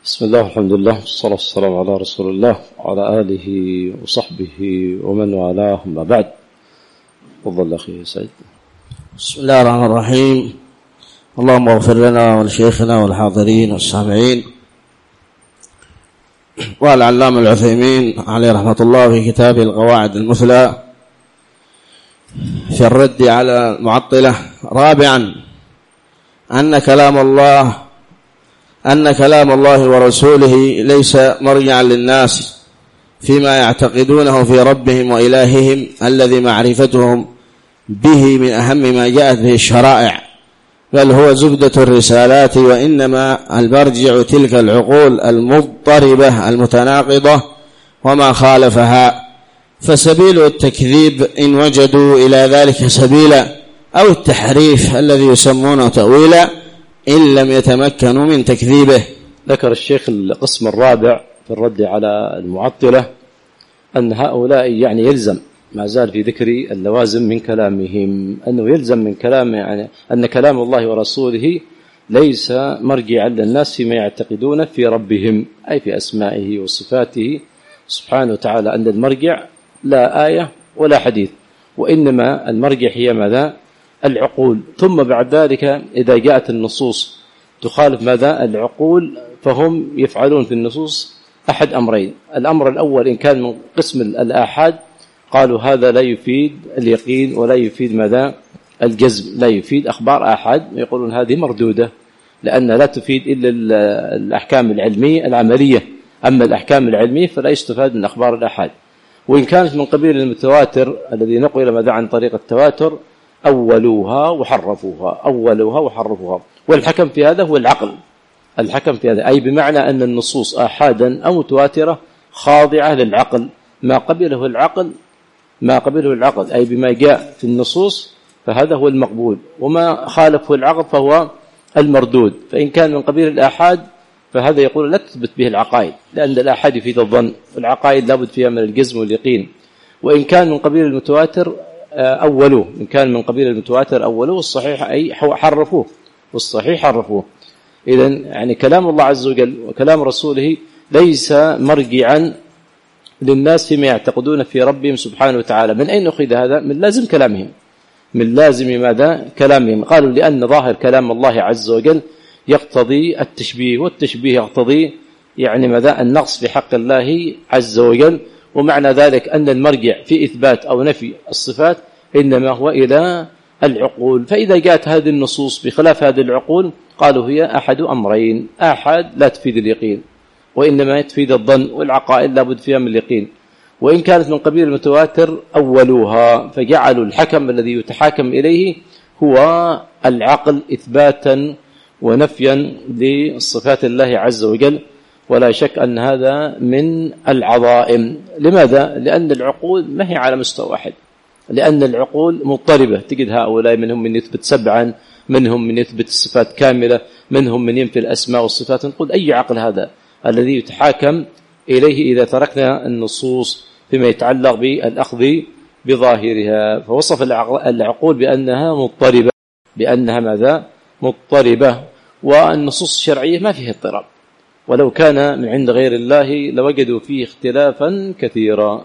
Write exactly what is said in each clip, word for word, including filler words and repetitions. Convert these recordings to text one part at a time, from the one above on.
بسم الله والحمد لله والصلاة والسلام على رسول الله وعلى آله وصحبه ومن والاه، ما بعد. تفضل أخي سعيد. بسم الله الرحمن الرحيم. اللهم اغفر لنا ولشيخنا والحاضرين والسامعين. قال العلامة العثيمين عليه رحمة الله في كتابه القواعد المثلى في الرد على المعطلة: رابعا أن كلام الله أن كلام الله ورسوله ليس مرجعا للناس فيما يعتقدونه في ربهم وإلههم الذي معرفتهم به من أهم ما جاءت به الشرائع، بل هو زبدة الرسالات، وإنما المرجع تلك العقول المضطربة المتناقضة وما خالفها، فسبيل التكذيب إن وجدوا إلى ذلك سبيلا، أو التحريف الذي يسمونه تأويلا إن لم يتمكنوا من تكذيبه. ذكر الشيخ القسم الرابع في الرد على المعطلة أن هؤلاء يعني يلزم، ما زال في ذكر اللوازم من كلامهم، أنه يلزم من كلامه يعني أن كلام الله ورسوله ليس مرجعا للناس فيما يعتقدون في ربهم، أي في أسمائه وصفاته سبحانه وتعالى، أن المرجع لا آية ولا حديث، وإنما المرجع هي ماذا؟ العقول. ثم بعد ذلك إذا جاءت النصوص تخالف ماذا؟ العقول، فهم يفعلون في النصوص أحد أمرين: الأمر الأول إن كان من قسم الآحاد قالوا هذا لا يفيد اليقين ولا يفيد ماذا؟ الجزم، لا يفيد أخبار آحاد، ويقولون هذه مردودة لأن لا تفيد إلا الأحكام العلمية العملية، أما الأحكام العلمية فلا يستفاد من أخبار الآحاد. وإن كانت من قبيل المتواتر الذي نقل ماذا عن طريق التواتر أولوها وحرفوها، أولوها وحرفوها، والحكم في هذا هو العقل. الحكم في هذا أي بمعنى أن النصوص آحادا أو متواترة خاضعة للعقل، ما قبله العقل ما قبله العقل أي بما جاء في النصوص فهذا هو المقبول، وما خالفه العقل فهو المردود. فإن كان من قبيل الآحاد فهذا يقول لا تثبت به العقائد، لأن الآحاد يفيد الظن، والعقائد لابد فيها من الجزم واليقين. وإن كان من قبيل المتواتر أولوه، إن كان من قبيل المتواتر أولوه، الصحيح أي حرفوه، والصحيح حرفوه. إذن يعني كلام الله عز وجل وكلام رسوله ليس مرجعا للناس فيما يعتقدون في ربهم سبحانه وتعالى. من أين أخذ هذا؟ من لازم كلامهم، من لازم ماذا؟ كلامهم. قالوا لأن ظاهر كلام الله عز وجل يقتضي التشبيه، والتشبيه يقتضي يعني ماذا؟ النقص في حق الله عز وجل. ومعنى ذلك أن المرجع في إثبات أو نفي الصفات إنما هو إلى العقول. فإذا جاءت هذه النصوص بخلاف هذه العقول قالوا هي أحد أمرين: آحاد لا تفيد اليقين وإنما تفيد الظن، والعقائد لا بد فيها من اليقين. وإن كانت من قبيل المتواتر أولوها، فجعلوا الحكم الذي يتحاكم إليه هو العقل إثباتا ونفيا لصفات الله عز وجل. ولا شك أن هذا من العظائم. لماذا؟ لأن العقول ما هي على مستوى واحد، لأن العقول مضطربة. تجد هؤلاء منهم من يثبت سبعا، منهم من يثبت الصفات كاملة، منهم من ينفي الأسماء والصفات. نقول أي عقل هذا الذي يتحاكم إليه إذا تركنا النصوص فيما يتعلق بالأخذ بظاهرها؟ فوصف العقول بأنها مضطربة، بأنها ماذا؟ مضطربة. والنصوص الشرعية ما فيها اضطراب، ولو كان من عند غير الله لوجدوا فيه اختلافا كثيرا.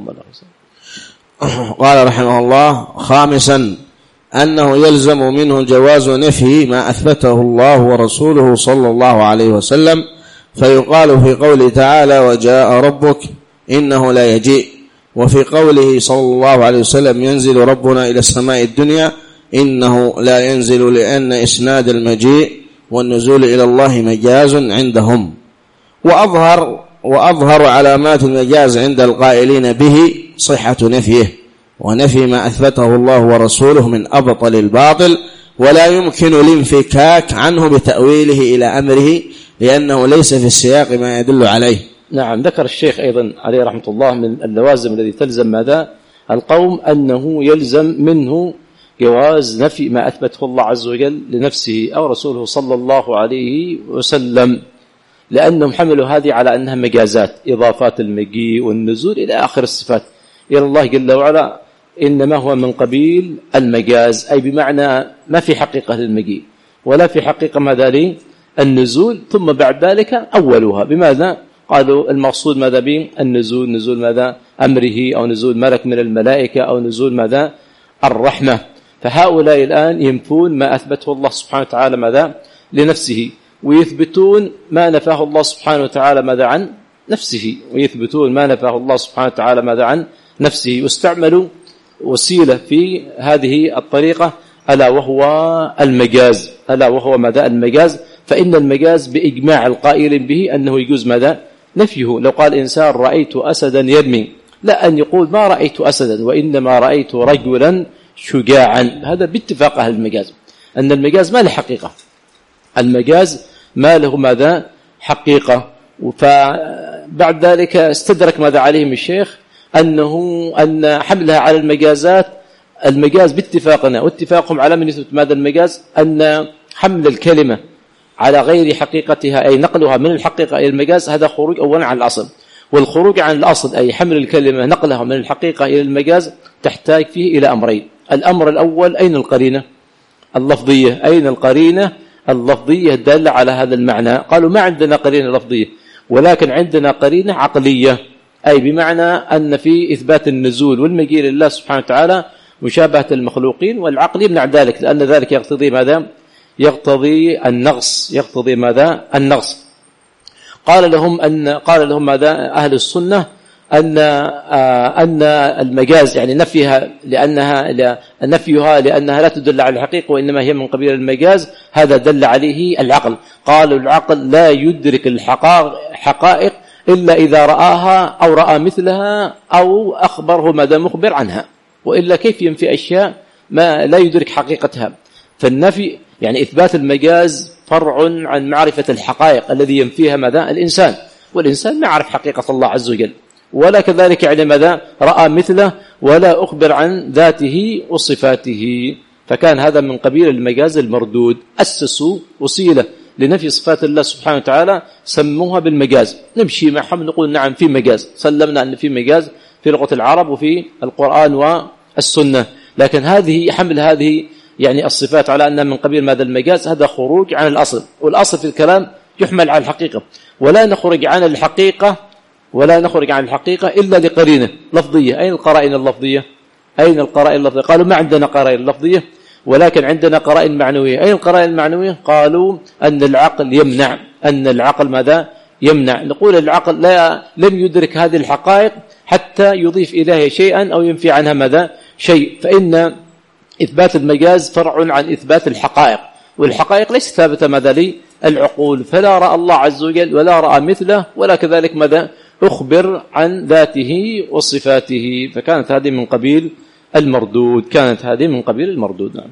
قال رحمه الله: خامسا أنه يلزم منه جواز نفي ما أثبته الله ورسوله صلى الله عليه وسلم، فيقال في قوله تعالى: وجاء ربك إنه لا يجيء، وفي قوله صلى الله عليه وسلم: ينزل ربنا إلى السماء الدنيا إنه لا ينزل، لأن إسناد المجيء والنزول إلى الله مجاز عندهم. وأظهر وأظهر علامات المجاز عند القائلين به صحة نفيه، ونفي ما أثبته الله ورسوله من أبطل الباطل، ولا يمكن الانفكاك عنه بتأويله إلى أمره، لأنه ليس في السياق ما يدل عليه. نعم. ذكر الشيخ أيضا عليه رحمة الله من اللوازم الذي تلزم ماذا؟ القوم أنه يلزم منه جواز نفي ما أثبته الله عز وجل لنفسه أو رسوله صلى الله عليه وسلم، لأنهم حملوا هذه على أنها مجازات، إضافات المجيء والنزول إلى آخر الصفات إلى الله جل وعلا، إنما هو من قبيل المجاز، أي بمعنى ما في حقيقة للمجيء ولا في حقيقة ماذا النزول، ثم بعد ذلك أولوها بماذا؟ قالوا المقصود ماذا به النزول؟ نزول ماذا؟ أمره، أو نزول ملك من الملائكة، أو نزول ماذا؟ الرحمة. فهؤلاء الآن ينفون ما أثبته الله سبحانه وتعالى ماذا؟ لنفسه، ويثبتون ما نفاه الله سبحانه وتعالى ماذا؟ عن نفسه، ويثبتون ما نفاه الله سبحانه وتعالى ماذا؟ عن نفسه. واستعملوا وسيلة في هذه الطريقة ألا وهو المجاز، ألا وهو ماذا؟ المجاز. فإن المجاز بإجماع القائل به أنه يجوز ماذا؟ نفيه. لو قال إنسان رأيت أسدا يرمي، لا أن يقول ما رأيت أسدا وإنما رأيت رجلا شجاعا، هذا باتفاق أهل المجاز أن المجاز ما له حقيقة، المجاز ما له ماذا؟ حقيقة. فبعد ذلك استدرك ماذا عليهم الشيخ؟ أنه أن حملها على المجازات، المجاز باتفاقنا واتفاقهم على من يثبت ماذا المجاز، أن حمل الكلمة على غير حقيقتها أي نقلها من الحقيقة إلى المجاز هذا خروج أولا عن الأصل، والخروج عن الأصل أي حمل الكلمة نقلها من الحقيقة إلى المجاز تحتاج فيه إلى أمرين. الأمر الأول أين القرينة اللفظية؟ أين القرينة اللفظية الدالة على هذا المعنى؟ قالوا ما عندنا قرينة لفظية، ولكن عندنا قرينة عقلية، أي بمعنى أن في إثبات النزول والمجيء لله سبحانه وتعالى مشابهة المخلوقين، والعقل يمنع ذلك لأن ذلك يقتضي ماذا؟ يقتضي النقص، يقتضي ماذا؟ النقص. قال لهم أن قال لهم ماذا أهل السنة؟ أن أن المجاز يعني نفيها لأنها نفيها لأنها لا تدل على الحقيقة وإنما هي من قبيل المجاز، هذا دل عليه العقل. قالوا العقل لا يدرك الحقائق إلا إذا رآها أو رأى مثلها أو أخبره ماذا مخبر عنها، وإلا كيف ينفي أشياء ما لا يدرك حقيقتها؟ فالنفي يعني إثبات المجاز فرع عن معرفة الحقائق الذي ينفيها ماذا؟ الإنسان، والإنسان ما يعرف حقيقة الله عز وجل، ولا كذلك يعني ماذا؟ رأى مثله ولا أخبر عن ذاته وصفاته، فكان هذا من قبيل المجاز المردود. أسسوا وسيلة لنفي صفات الله سبحانه وتعالى سموها بالمجاز، نمشي معهم نقول نعم في مجاز، سلمنا أن في مجاز في لغة العرب وفي القرآن والسنة، لكن هذه حمل هذه يعني الصفات على أنها من قبيل ماذا؟ المجاز، هذا خروج عن الأصل، والأصل في الكلام يحمل على الحقيقة، ولا نخرج عن الحقيقة ولا نخرج عن الحقيقة إلا لقرينة لفظية. أين القرائن اللفظية؟ أين القرائن اللفظية؟ قالوا ما عندنا قرائن لفظية ولكن عندنا قرائن معنوية. أين القرائن المعنوية؟ قالوا أن العقل يمنع، أن العقل ماذا؟ يمنع. نقول العقل لا لم يدرك هذه الحقائق حتى يضيف إليها شيئا أو ينفي عنها ماذا؟ شيء. فإن إثبات المجاز فرع عن إثبات الحقائق، والحقائق ليست ثابتة ماذا؟ لي العقول، فلا رأى الله عز وجل ولا رأى مثله ولا كذلك ماذا؟ أخبر عن ذاته وصفاته، فكانت هذه من قبيل المردود، كانت هذه من قبيل المردود. نعم.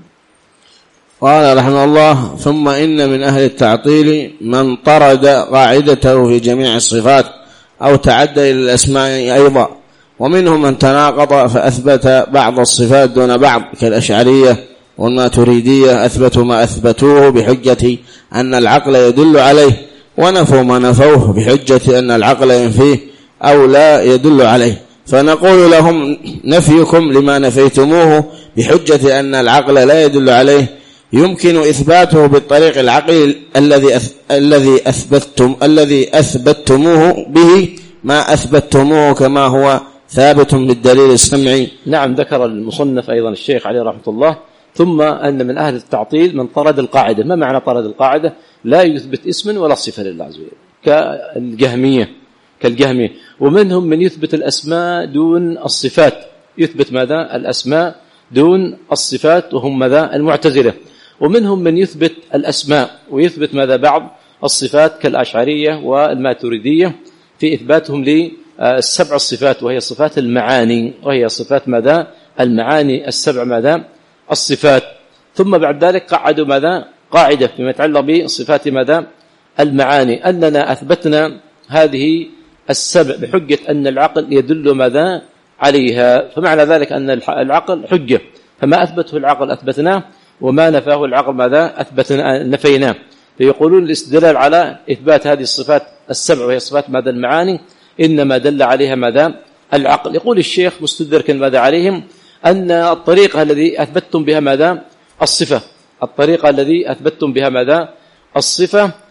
قال رحمه الله: ثم إن من أهل التعطيل من طرد قاعدته في جميع الصفات أو تعدى إلى الأسماء أيضا، ومنهم من تناقض فأثبت بعض الصفات دون بعض كالأشعرية والماتريدية، أثبتوا ما أثبتوه بحجة أن العقل يدل عليه، ونفوا ما نفوه بحجة أن العقل ينفيه أو لا يدل عليه. فنقول لهم: نفيكم لما نفيتموه بحجة أن العقل لا يدل عليه يمكن إثباته بالطريق العقلي الذي الذي أثبتتم الذي أثبتموه به ما أثبتموه كما هو ثابت بالدليل السمعي. نعم. ذكر المصنف أيضا الشيخ عليه رحمة الله: ثم أن من أهل التعطيل من طرد القاعدة. ما معنى طرد القاعدة؟ لا يثبت اسما ولا صفة لله عز وجل، كالجهمية كالجهمية ومنهم من يثبت الأسماء دون الصفات، يثبت ماذا؟ الأسماء دون الصفات، وهم ماذا؟ المعتزلة. ومنهم من يثبت الأسماء ويثبت ماذا؟ بعض الصفات كالأشعرية والماتريدية في إثباتهم للسبع الصفات، وهي صفات المعاني، وهي صفات ماذا؟ المعاني السبع ماذا؟ الصفات. ثم بعد ذلك قعدوا ماذا؟ قاعدة فيما يتعلق بصفات ماذا؟ المعاني، أننا أثبتنا هذه السبع بحجة أن العقل يدل ماذا؟ عليها، فمعنى ذلك أن العقل حجة، فما أثبته العقل أثبتناه، وما نفاه العقل ماذا؟ أثبتنا نفيناه. فيقولون الاستدلال على إثبات هذه الصفات السبع وهي صفات ماذا؟ المعاني، إنما دل عليها ماذا؟ العقل. يقول الشيخ مستدركا ماذا عليهم؟ أن الطريقة الذي أثبتتم بها ماذا؟ الصفة، الطريقة الذي أثبتتم بها ماذا؟ الصفة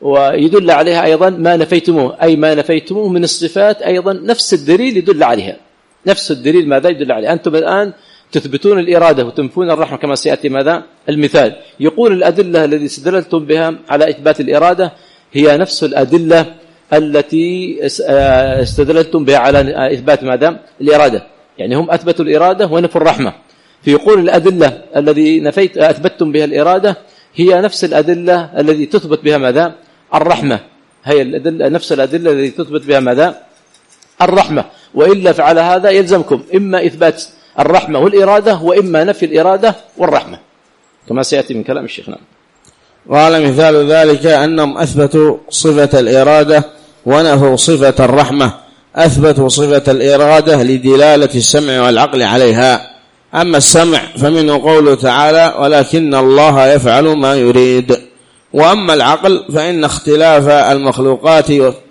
ويدل عليها أيضا ما نفيتموه، أي ما نفيتموه من الصفات أيضا نفس الدليل يدل عليها، نفس الدليل ماذا يدل عليه. أنتم الآن تثبتون الإرادة وتنفون الرحمة كما سيأتي ماذا المثال. يقول الأدلة التي استدللتم بها على إثبات الإرادة هي نفس الأدلة التي استدللتم بها على إثبات ماذا الإرادة، يعني هم أثبتوا الإرادة ونفوا الرحمة. فيقول الأدلة الذي نفيت أثبتتم بها الإرادة هي نفس الأدلة التي تثبت بها ماذا الرحمة، هي الأدلة نفس الأدلة التي تثبت بها ماذا الرحمة. وإلا فعلى هذا يلزمكم إما إثبات الرحمة والإرادة وإما نفي الإرادة والرحمة كما سيأتي من كلام الشيخ. نعم. وعلى مثال ذلك أنهم أثبتوا صفة الإرادة ونفوا صفة الرحمة. أثبتوا صفة الإرادة لدلالة السمع والعقل عليها، أما السمع فمنه قوله تعالى ولكن الله يفعل ما يريد، وأما العقل فإن اختلاف المخلوقات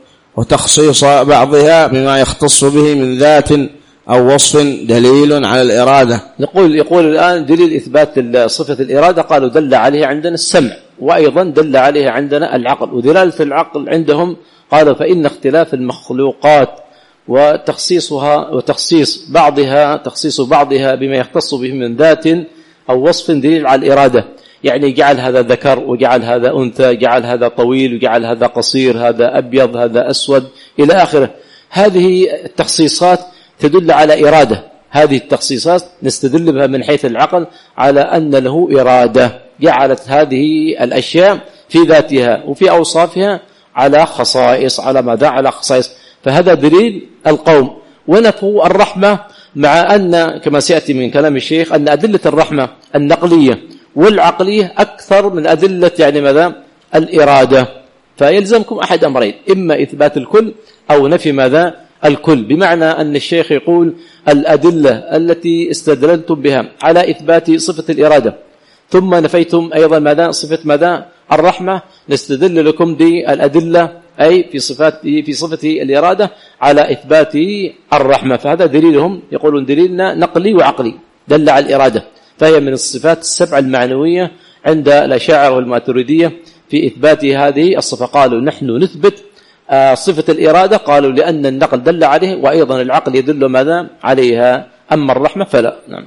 وتخصيص بعضها بما يختص به من ذات أو وصف دليل على الإرادة. نقول يقول الآن دليل إثبات صفة الإرادة قالوا دل عليه عندنا السمع، وأيضا دل عليه عندنا العقل. ودلالة العقل عندهم قالوا فإن اختلاف المخلوقات وتخصيصها وتخصيص بعضها تخصيص بعضها بما يختص به من ذات أو وصف دليل على الإرادة، يعني جعل هذا ذكر وجعل هذا أنثى، جعل هذا طويل وجعل هذا قصير، هذا أبيض هذا أسود إلى آخره. هذه التخصيصات تدل على إرادة، هذه التخصيصات نستدل بها من حيث العقل على أن له إرادة، جعلت هذه الأشياء في ذاتها وفي أوصافها على خصائص، على ماذا على خصائص. فهذا دليل القوم. ونفوا الرحمة مع أن كما سيأتي من كلام الشيخ أن أدلة الرحمة النقلية والعقلية أكثر من أدلة يعني ماذا الإرادة. فيلزمكم أحد أمرين، إما إثبات الكل أو نفي ماذا الكل، بمعنى أن الشيخ يقول الأدلة التي استدللتم بها على إثبات صفة الإرادة ثم نفيتم أيضا ماذا صفة ماذا الرحمة، نستدل لكم بالأدلة أي في صفات في صفة الإرادة على إثبات الرحمة. فهذا دليلهم، يقولون دليلنا نقلي وعقلي دل على الإرادة، فهي من الصفات السبع المعنوية عند الأشاعرة والماتريدية في إثبات هذه الصفة. قالوا نحن نثبت صفة الإرادة، قالوا لأن النقل دل عليه وأيضا العقل يدل ماذا عليها، أما الرحمة فلا. نعم.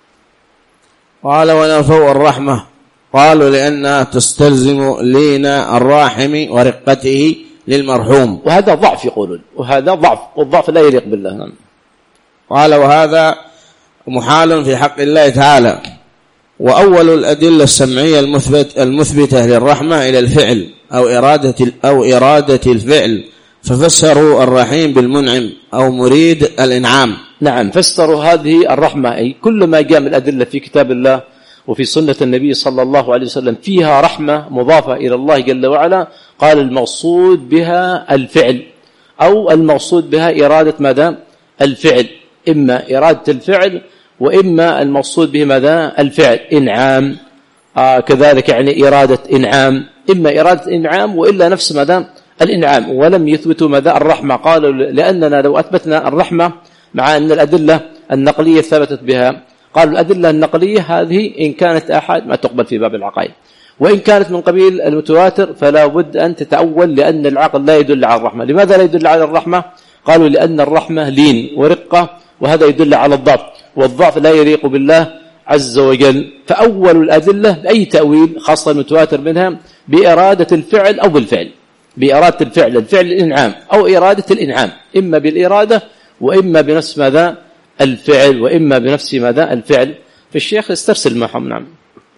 قال ونفوا الرحمة قالوا لأنها تستلزم لين الراحم ورقته للمرحوم، وهذا ضعف يقولون، وهذا ضعف، والضعف لا يليق بالله. نعم. قال وهذا محال في حق الله تعالى. وأول الأدلة السمعية المثبت المثبتة للرحمة إلى الفعل أو إرادة أو إرادة الفعل، ففسروا الرحيم بالمنعم أو مريد الإنعام. نعم، فسروا هذه الرحمة أي كل ما جاء من الأدلة في كتاب الله وفي سنة النبي صلى الله عليه وسلم فيها رحمة مضافة إلى الله جل وعلا، قال المقصود بها الفعل أو المقصود بها إرادة ماذا الفعل، إما إرادة الفعل وإما المقصود به ماذا الفعل إنعام. آه كذلك يعني إرادة إنعام، إما إرادة إنعام وإلا نفس ماذا الإنعام. ولم يثبتوا ماذا الرحمة، قالوا لأننا لو أثبتنا الرحمة مع أن الأدلة النقلية ثبتت بها، قالوا الأدلة النقلية هذه إن كانت أحد ما تقبل في باب العقائد، وإن كانت من قبيل المتواتر فلا بد أن تتأول، لأن العقل لا يدل على الرحمة. لماذا لا يدل على الرحمة؟ قالوا لأن الرحمة لين ورقة، وهذا يدل على الضعف، والضعف لا يليق بالله عز وجل. فأول الأدلة بأي تأويل خاصة المتواتر منها بإرادة الفعل أو بالفعل، بإرادة الفعل الفعل الإنعام أو إرادة الإنعام، إما بالإرادة وإما بنفس ماذا الفعل وإما بنفس ماذا الفعل. فالشيخ استرسل معهم. نعم.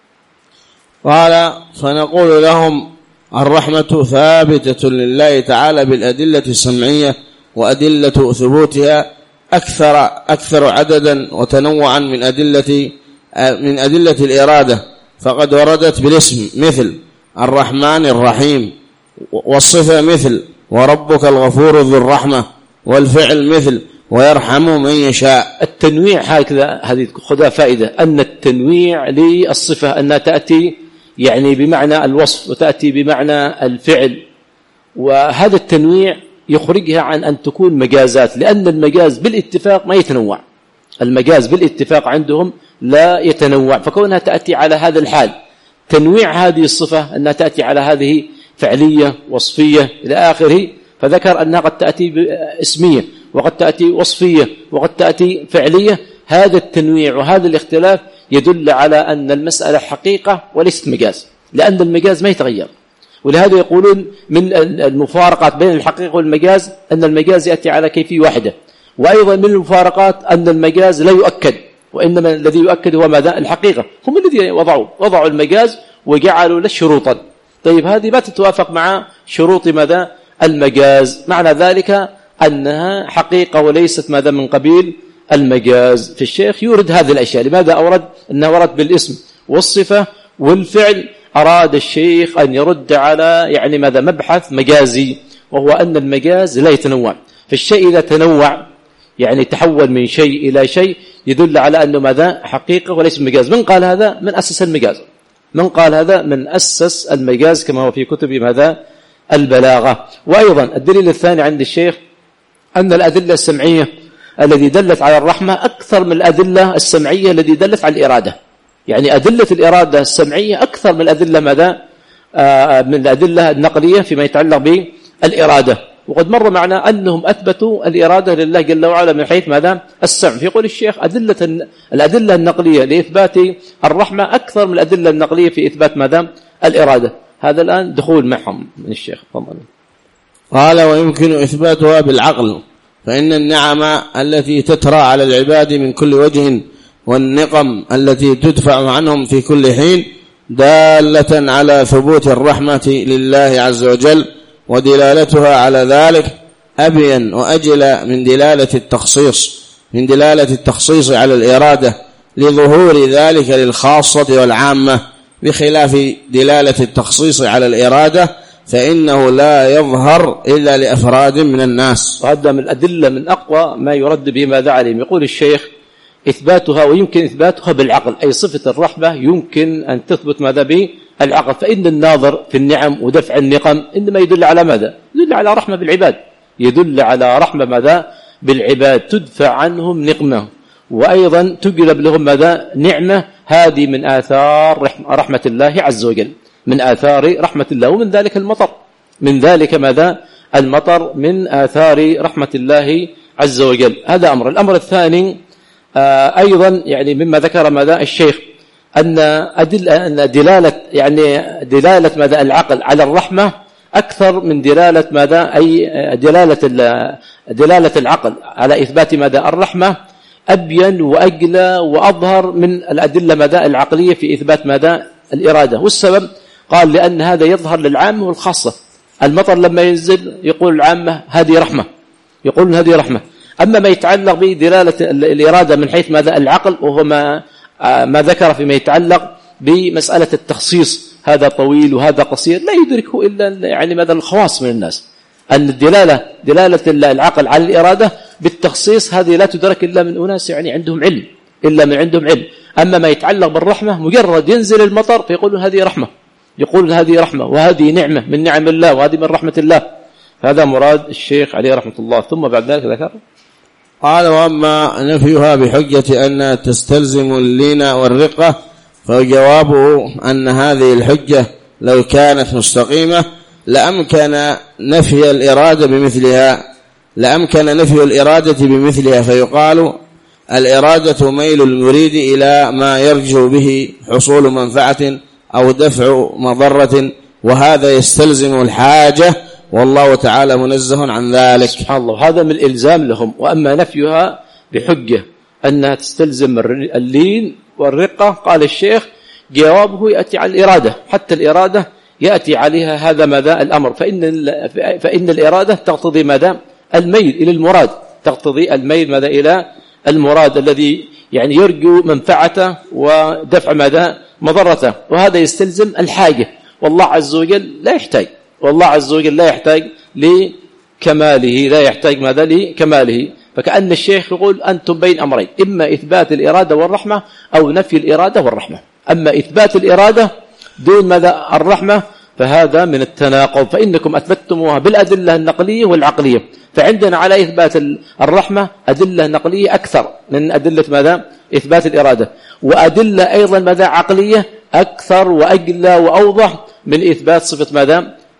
قال فنقول لهم الرحمة ثابتة لله تعالى بالأدلة السمعية، وأدلة ثبوتها أكثر أكثر عددا وتنوعا من أدلة من أدلة الإرادة، فقد وردت بالاسم مثل الرحمن الرحيم، والصفة مثل وربك الغفور ذو الرحمة، والفعل مثل ويرحم من يشاء. التنويع هكذا هذه خذها فائدة، أن التنويع للصفة أنها تأتي يعني بمعنى الوصف وتأتي بمعنى الفعل، وهذا التنويع يخرجها عن أن تكون مجازات، لأن المجاز بالاتفاق ما يتنوع، المجاز بالاتفاق عندهم لا يتنوع، فكونها تأتي على هذا الحال تنويع هذه الصفة أنها تأتي على هذه فعلية وصفية إلى آخره، فذكر أنها قد تأتي اسمية وقد تأتي وصفية وقد تأتي فعلية. هذا التنويع وهذا الاختلاف يدل على أن المسألة حقيقة وليست مجاز، لأن المجاز ما يتغير. ولهذا يقولون من المفارقات بين الحقيقة والمجاز أن المجاز يأتي على كيفية واحدة، وأيضا من المفارقات أن المجاز لا يؤكد، وإنما الذي يؤكد هو ماذا؟ الحقيقة. هم الذي وضعوا وضعوا المجاز وجعلوا له شروطا. طيب هذه ما تتوافق مع شروط ماذا؟ المجاز. معنى ذلك أنها حقيقة وليست ماذا؟ من قبيل المجاز. في الشيخ يورد هذه الأشياء. لماذا أورد؟ أنه ورد بالاسم والصفة والفعل. أراد الشيخ أن يرد على يعني ماذا؟ مبحث مجازي، وهو أن المجاز لا يتنوع. فالشيء إذا تنوع يعني تحول من شيء إلى شيء يدل على أنه ماذا؟ حقيقة وليس مجاز. من قال هذا؟ من أسس المجاز. من قال هذا؟ من أسس المجاز كما هو في كتب ماذا؟ البلاغة. وأيضا الدليل الثاني عند الشيخ أن الأدلة السمعية التي دلت على الرحمة أكثر من الأدلة السمعية التي دلت على الإرادة. يعني أدلة الإرادة السمعية أكثر من الأدلة ماذا؟ آه من الأدلة النقلية فيما يتعلق بالإرادة. وقد مر معنا أنهم أثبتوا الإرادة لله جل وعلا من حيث ماذا؟ السمع. فيقول الشيخ أدلة الأدلة النقلية لإثبات الرحمة أكثر من الأدلة النقلية في إثبات ماذا؟ الإرادة. هذا الآن دخول معهم من الشيخ. قال ويمكن إثباتها بالعقل، فإن النعم التي تترى على العباد من كل وجه والنقم التي تدفع عنهم في كل حين دالة على ثبوت الرحمة لله عز وجل، ودلالتها على ذلك أبين وأجل من دلالة التخصيص من دلالة التخصيص على الإرادة لظهور ذلك للخاصة والعامة، بخلاف دلالة التخصيص على الإرادة فإنه لا يظهر إلا لأفراد من الناس. وهذا من الأدلة من أقوى ما يرد به ماذا عليهم. يقول الشيخ إثباتها ويمكن إثباتها بالعقل، أي صفة الرحمة يمكن أن تثبت ماذا؟ بالعقل. فإن الناظر في النعم ودفع النقم إنما يدل على ماذا؟ يدل على رحمة بالعباد، يدل على رحمة ماذا؟ بالعباد، تدفع عنهم نقمة وأيضا تجلب لهم ماذا؟ نعمة. هذه من آثار رحمة الله عز وجل، من آثار رحمة الله. ومن ذلك المطر، من ذلك ماذا؟ المطر من آثار رحمة الله عز وجل. هذا أمر. الأمر الثاني آه أيضا يعني مما ذكر ماذا الشيخ أن أدل أن دلالة يعني دلالة ماذا؟ العقل على الرحمة أكثر من دلالة ماذا؟ أي دلالة دلالة العقل على إثبات ماذا؟ الرحمة أبين وأجلى وأظهر من الأدلة ماذا؟ العقلية في إثبات ماذا؟ الإرادة. والسبب قال لأن هذا يظهر للعامة والخاصة. المطر لما ينزل يقول العامة هذه رحمة، يقول هذه رحمة. أما ما يتعلق بدلالة الإرادة من حيث ماذا؟ العقل، وهو ما, ما ذكر فيما يتعلق بمسألة التخصيص، هذا طويل وهذا قصير، لا يدركه إلا يعني ماذا؟ الخواص من الناس. أن الدلالة دلالة العقل على الإرادة بالتخصيص هذه لا تدرك إلا من أناس يعني عندهم علم، إلا من عندهم علم. أما ما يتعلق بالرحمة مجرد ينزل المطر فيقولون هذه رحمة، يقولون هذه رحمة وهذه نعمة من نعم الله وهذه من رحمة الله. هذا مراد الشيخ عليه رحمة الله. ثم بعد ذلك ذكر قال وأما نفيها بحجة أنها تستلزم اللين والرقة، فجوابه أن هذه الحجة لو كانت مستقيمة لأمكن نفي الإرادة بمثلها لأمكن نفي الإرادة بمثلها فيقال الإرادة ميل المريد إلى ما يرجو به حصول منفعة أو دفع مضرة، وهذا يستلزم الحاجة، والله تعالى منزه عن ذلك. سبحان الله. هذا من الإلزام لهم. وأما نفيها بحجة أنها تستلزم اللين والرقة، قال الشيخ جوابه يأتي على الإرادة، حتى الإرادة يأتي عليها هذا ماذا؟ الأمر. فإن, فإن الإرادة تقتضي ماذا؟ الميل إلى المراد، تقتضي الميل ماذا؟ إلى المراد الذي يعني يرجو منفعته ودفع ماذا؟ مضرته، وهذا يستلزم الحاجة. والله عز وجل لا يحتاج، والله عز وجل لا يحتاج لكماله، لا يحتاج ماذا؟ لكماله. فكأن الشيخ يقول أنتم بين أمرين، إما إثبات الإرادة والرحمة أو نفي الإرادة والرحمة. أما إثبات الإرادة دون ماذا؟ الرحمة، فهذا من التناقض، فإنكم أثبتموها بالأدلة النقلية والعقلية. فعندنا على إثبات الرحمة أدلة نقلية أكثر من أدلة ماذا؟ إثبات الإرادة، وأدلة أيضا ماذا؟ عقلية أكثر وأجلى وأوضح من إثبات صفة ماذا؟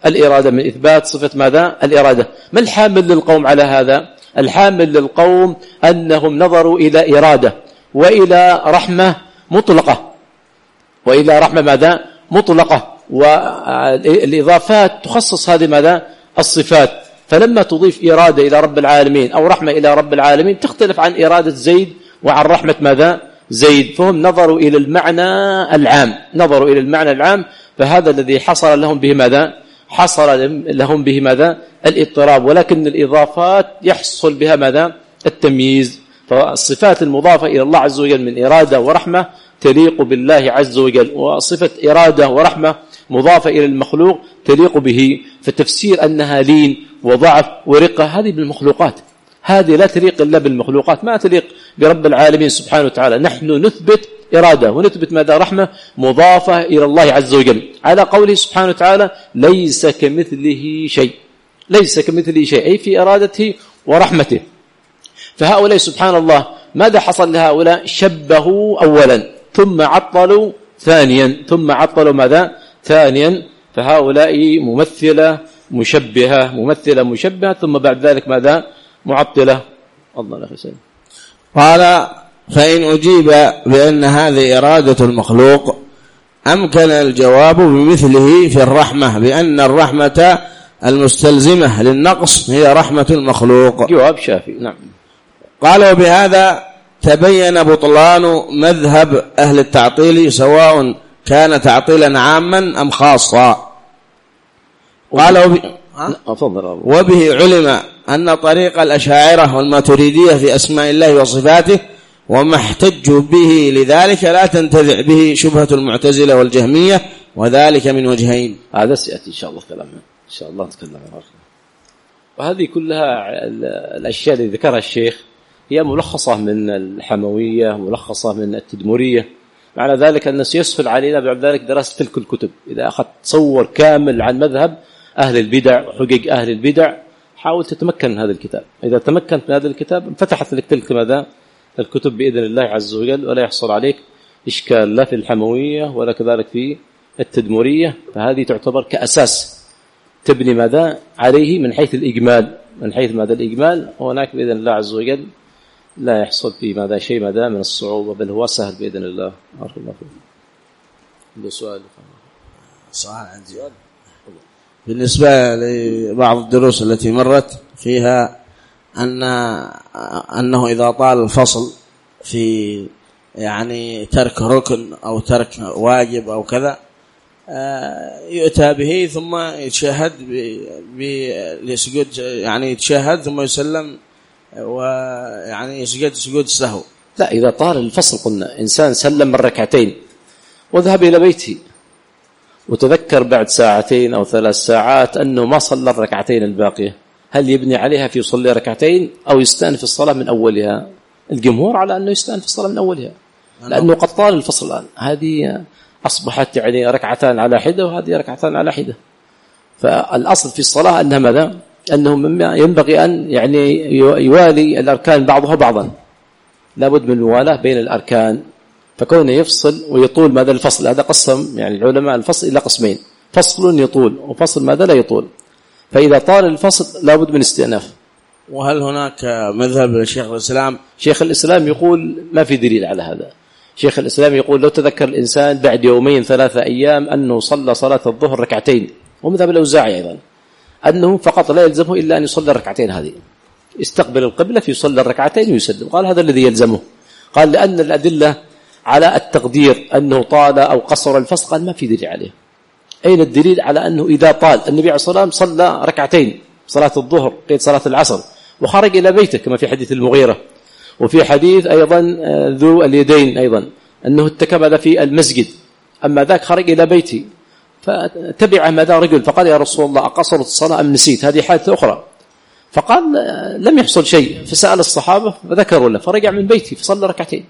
الإرادة، من إثبات صفة ماذا؟ الإرادة. ما الحامل للقوم على هذا؟ الحامل للقوم أنهم نظروا إلى إرادة وإلى رحمة مطلقة، وإلى رحمة ماذا؟ مطلقة، والإضافات تخصص هذه ماذا؟ الصفات. فلما تضيف إرادة إلى رب العالمين أو رحمة إلى رب العالمين تختلف عن إرادة زيد وعن رحمة ماذا؟ زيد. فهم نظروا إلى المعنى العام، نظروا إلى المعنى العام، فهذا الذي حصل لهم به ماذا؟ حصل لهم به ماذا؟ الاضطراب. ولكن الإضافات يحصل بها ماذا؟ التمييز. فالصفات المضافة إلى الله عز وجل من إرادة ورحمة تليق بالله عز وجل، وصفة إرادة ورحمة مضافة إلى المخلوق تليق به. فتفسير أنها لين وضعف ورقة هذه بالمخلوقات، هذه لا تليق إلا بالمخلوقات، ما تليق برب العالمين سبحانه وتعالى. نحن نثبت إرادة ونثبت ماذا؟ رحمة مضافة إلى الله عز وجل، على قوله سبحانه وتعالى ليس كمثله شيء، ليس كمثله شيء، أي في إرادته ورحمته. فهؤلاء سبحان الله ماذا حصل لهؤلاء؟ شبهوا أولا ثم عطلوا ثانيا، ثم عطلوا ماذا؟ ثانيا. فهؤلاء ممثلة مشبهة، ممثلة مشبهة، ثم بعد ذلك ماذا؟ معطلة. الله لا خسر. قال فإن أجيب بأن هذه إرادة المخلوق أمكن الجواب بمثله في الرحمة، بأن الرحمة المستلزمة للنقص هي رحمة المخلوق. جواب شافي. نعم. قال وبهذا تبين بطلان مذهب أهل التعطيل سواء كان تعطيلا عاما أم خاصا. قال وب... وبه علم أن طريق الأشاعرة والماتريدية في أسماء الله وصفاته وما احتجوا به لذلك لا تنتزع به شبهة المعتزلة والجهمية، وذلك من وجهين. هذا سيأتي إن شاء الله كلامنا، إن شاء الله نتكلم عنها. وهذه كلها الأشياء اللي ذكرها الشيخ هي ملخصة من الحموية، ملخصة من التدمرية. معنى ذلك أن يسهل علينا بعد ذلك دراسة تلك الكتب. إذا أخذت تصور كامل عن مذهب أهل البدع وحقوق أهل البدع حاول تتمكن من هذا الكتاب. إذا تمكنت من هذا الكتاب فتحت لك تلك ماذا؟ الكتب بإذن الله عز وجل، ولا يحصل عليك إشكال لا في الحموية ولا كذلك في التدمرية. فهذه تعتبر كأساس تبني ماذا؟ عليه من حيث الإجمال، من حيث ماذا؟ الإجمال. وهناك بإذن الله عز وجل لا يحصل في ماذا شيء ماذا من الصعوبة، بل هو سهل بإذن الله. بارك الله فيك. عنده سؤال؟ سؤال عندي. بالنسبة لبعض الدروس التي مرت فيها أن أنه إذا طال الفصل في يعني ترك ركن أو ترك واجب أو كذا يؤتى به ثم يتشهد بسجود، يعني يتشهد ثم يسلم ويعني يسجد سجود السهو. لا، إذا طال الفصل قلنا إنسان سلم من ركعتين وذهب إلى بيته وتذكر بعد ساعتين أو ثلاث ساعات أنه ما صلى الركعتين الباقية، هل يبني عليها في يصلي ركعتين أو يستأنف الصلاة من أولها؟ الجمهور على أنه يستأنف الصلاة من أولها، لأنه قد طال الفصل الآن. هذه أصبحت يعني ركعتان على حدة وهذه ركعتان على حدة. فالأصل في الصلاة أنها ماذا؟ أنه ينبغي أن يعني يوالي الأركان بعضها بعضا، لابد من الموالاة بين الأركان. فكونه يفصل ويطول ماذا الفصل، هذا قسم يعني العلماء الفصل إلى قسمين، فصل يطول وفصل ماذا لا يطول. فإذا طال الفصل لابد من استئناف. وهل هناك مذهب شيخ الإسلام؟ شيخ الإسلام يقول ما في دليل على هذا. شيخ الإسلام يقول لو تذكر الإنسان بعد يومين ثلاثة أيام أنه صلى صلاة الظهر ركعتين، ومذهب الأوزاعي أيضا أنه فقط لا يلزمه إلا أن يصلي الركعتين هذه، يستقبل القبلة في يصلي الركعتين ويسلم. قال هذا الذي يلزمه. قال لأن الأدلة على التقدير أنه طال أو قصر الفصل قال ما في دليل عليه. أين الدليل على أنه إذا طال؟ النبي عليه الصلاة والسلام صلى ركعتين صلاة الظهر قيد صلاة العصر وخرج إلى بيته كما في حديث المغيرة، وفي حديث أيضا ذو اليدين أيضا أنه اتكب في المسجد، أما ذاك خرج إلى بيتي فتبع ماذا رجل فقال يا رسول الله أقصرت الصلاة أم نسيت؟ هذه حادثة أخرى. فقال لم يحصل شيء، فسأل الصحابة فذكروا له، فرجع من بيتي فصلى ركعتين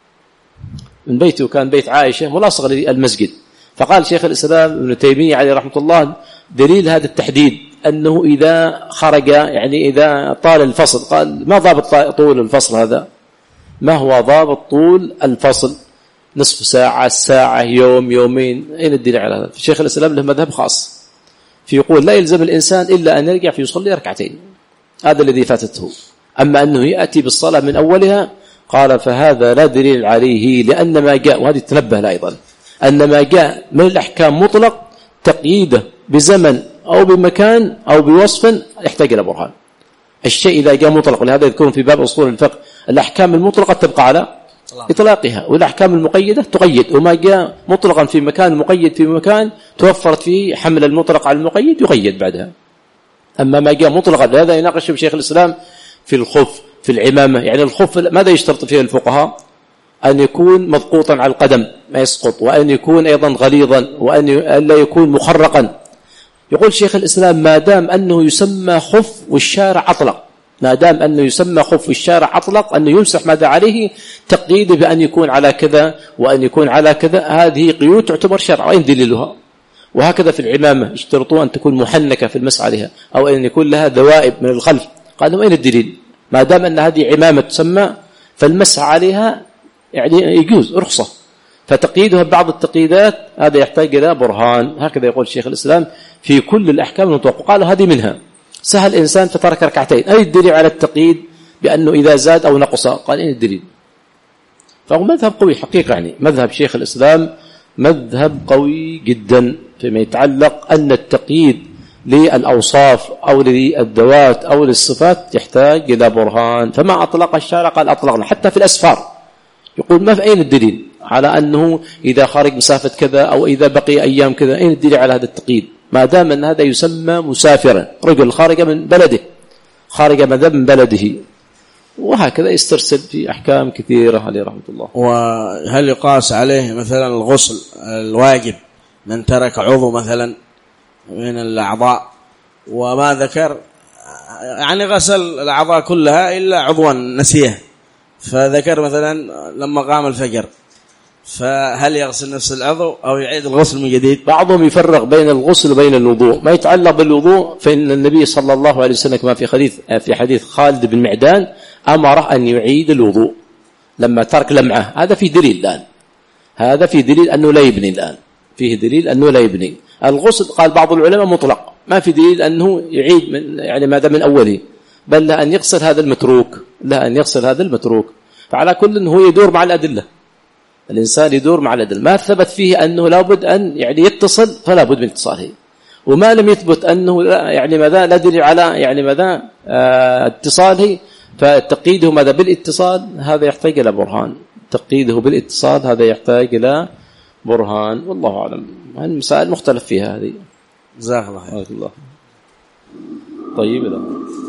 من بيته، وكان بيت عائشة ملاصق للمسجد. فقال شيخ الإسلام ابن تيمية عليه رحمة الله دليل هذا التحديد أنه إذا خرج يعني إذا طال الفصل، قال ما ضابط طول الفصل هذا؟ ما هو ضابط طول الفصل؟ نصف ساعة، ساعة، يوم، يومين؟ أين الدليل على هذا؟ شيخ الإسلام له مذهب خاص، فيقول لا يلزم الإنسان إلا أن يرجع فيصلي ركعتين، هذا الذي فاتته. أما أنه يأتي بالصلاة من أولها قال فهذا لا دليل عليه، لأن ما جاء، وهذه تنبه له أيضا، أن ما جاء من الأحكام مطلق تقييده بزمن أو بمكان أو بوصف يحتاج إلى برهان. الشيء إذا جاء مطلق، ولهذا يذكرون في باب أصول الفقه الأحكام المطلقة تبقى على إطلاقها، والأحكام المقيدة تقيد، وما جاء مطلقا في مكان مقيد في مكان توفرت فيه حمل المطلق على المقيد يقيد بعدها. أما ما جاء مطلقا، هذا يناقش شيخ الإسلام في الخف، في العمامة. يعني الخف ماذا يشترط فيه الفقهاء؟ أن يكون مضغوطا على القدم ما يسقط، وأن يكون أيضا غليظا، وأن لا يكون مخرقا. يقول شيخ الإسلام ما دام أنه يسمى خف والشارع أطلق، ما دام أنه يسمى خف والشارع أطلق أنه يمسح ماذا عليه، تقييده بأن يكون على كذا وأن يكون على كذا، هذه قيود تعتبر شرع. وين دليلها؟ وهكذا في العمامة يشترطون أن تكون محنكة في المسح عليها، أو أن يكون لها ذوائب من الخلف. قالوا أين الدليل؟ ما دام أن هذه عمامة تسمى فالمسح عليها يعني يجوز رخصة، فتقييدها بعض التقييدات هذا يحتاج إلى برهان. هكذا يقول شيخ الإسلام في كل الأحكام المطلقة. قال هذه منها. سهل إنسان فترك ركعتين، أي الدليل على التقييد بأنه إذا زاد أو نقص؟ قال إيه الدليل؟ فهو مذهب قوي حقيقة، يعني مذهب شيخ الإسلام مذهب قوي جدا فيما يتعلق أن التقييد للأوصاف أو للذوات أو للصفات يحتاج إلى برهان. فما أطلق الشارع قال أطلقنا. حتى في الأسفار يقول ما في أين الدليل على أنه إذا خارج مسافة كذا أو إذا بقي أيام كذا، أين الدليل على هذا التقييد؟ ما دام أن هذا يسمى مسافرا، رجل خارج من بلده، خارج من بلده، وهكذا يسترسل في أحكام كثيرة عليه رحمة الله. وهل يقاس عليه مثلا الغسل الواجب من ترك عضو مثلا من الأعضاء وما ذكر، يعني غسل الأعضاء كلها إلا عضوا نسيه، فذكر مثلا لما قام الفجر، فهل يغسل نفس العضو أو يعيد الغسل من جديد؟ بعضهم يفرق بين الغسل وبين الوضوء. ما يتعلق بالوضوء فإن النبي صلى الله عليه وسلم كما في حديث في حديث خالد بن معدان أمره أن يعيد الوضوء لما ترك لمعه. هذا في دليل الآن، هذا في دليل أنه لا يبني الآن، فيه دليل أنه لا يبني. الغسل قال بعض العلماء مطلق، ما في دليل أنه يعيد من يعني ماذا من أوله، بل لا أن يغسل هذا المتروك، لا أن يغسل هذا المتروك. فعلى كل هو يدور مع الأدلة، الإنسان يدور مع الأدلة. ما ثبت فيه أنه لابد أن يعني يتصل فلا بد من اتصاله، وما لم يثبت أنه لا يعني ماذا لا دليل على يعني ماذا آه اتصاله، فتقييده ماذا بالاتصال هذا يحتاج إلى برهان. تقييده بالاتصال هذا يحتاج إلى برهان، والله أعلم. المسائل مختلف فيها هذه. جزاك الله خير. الله طيب.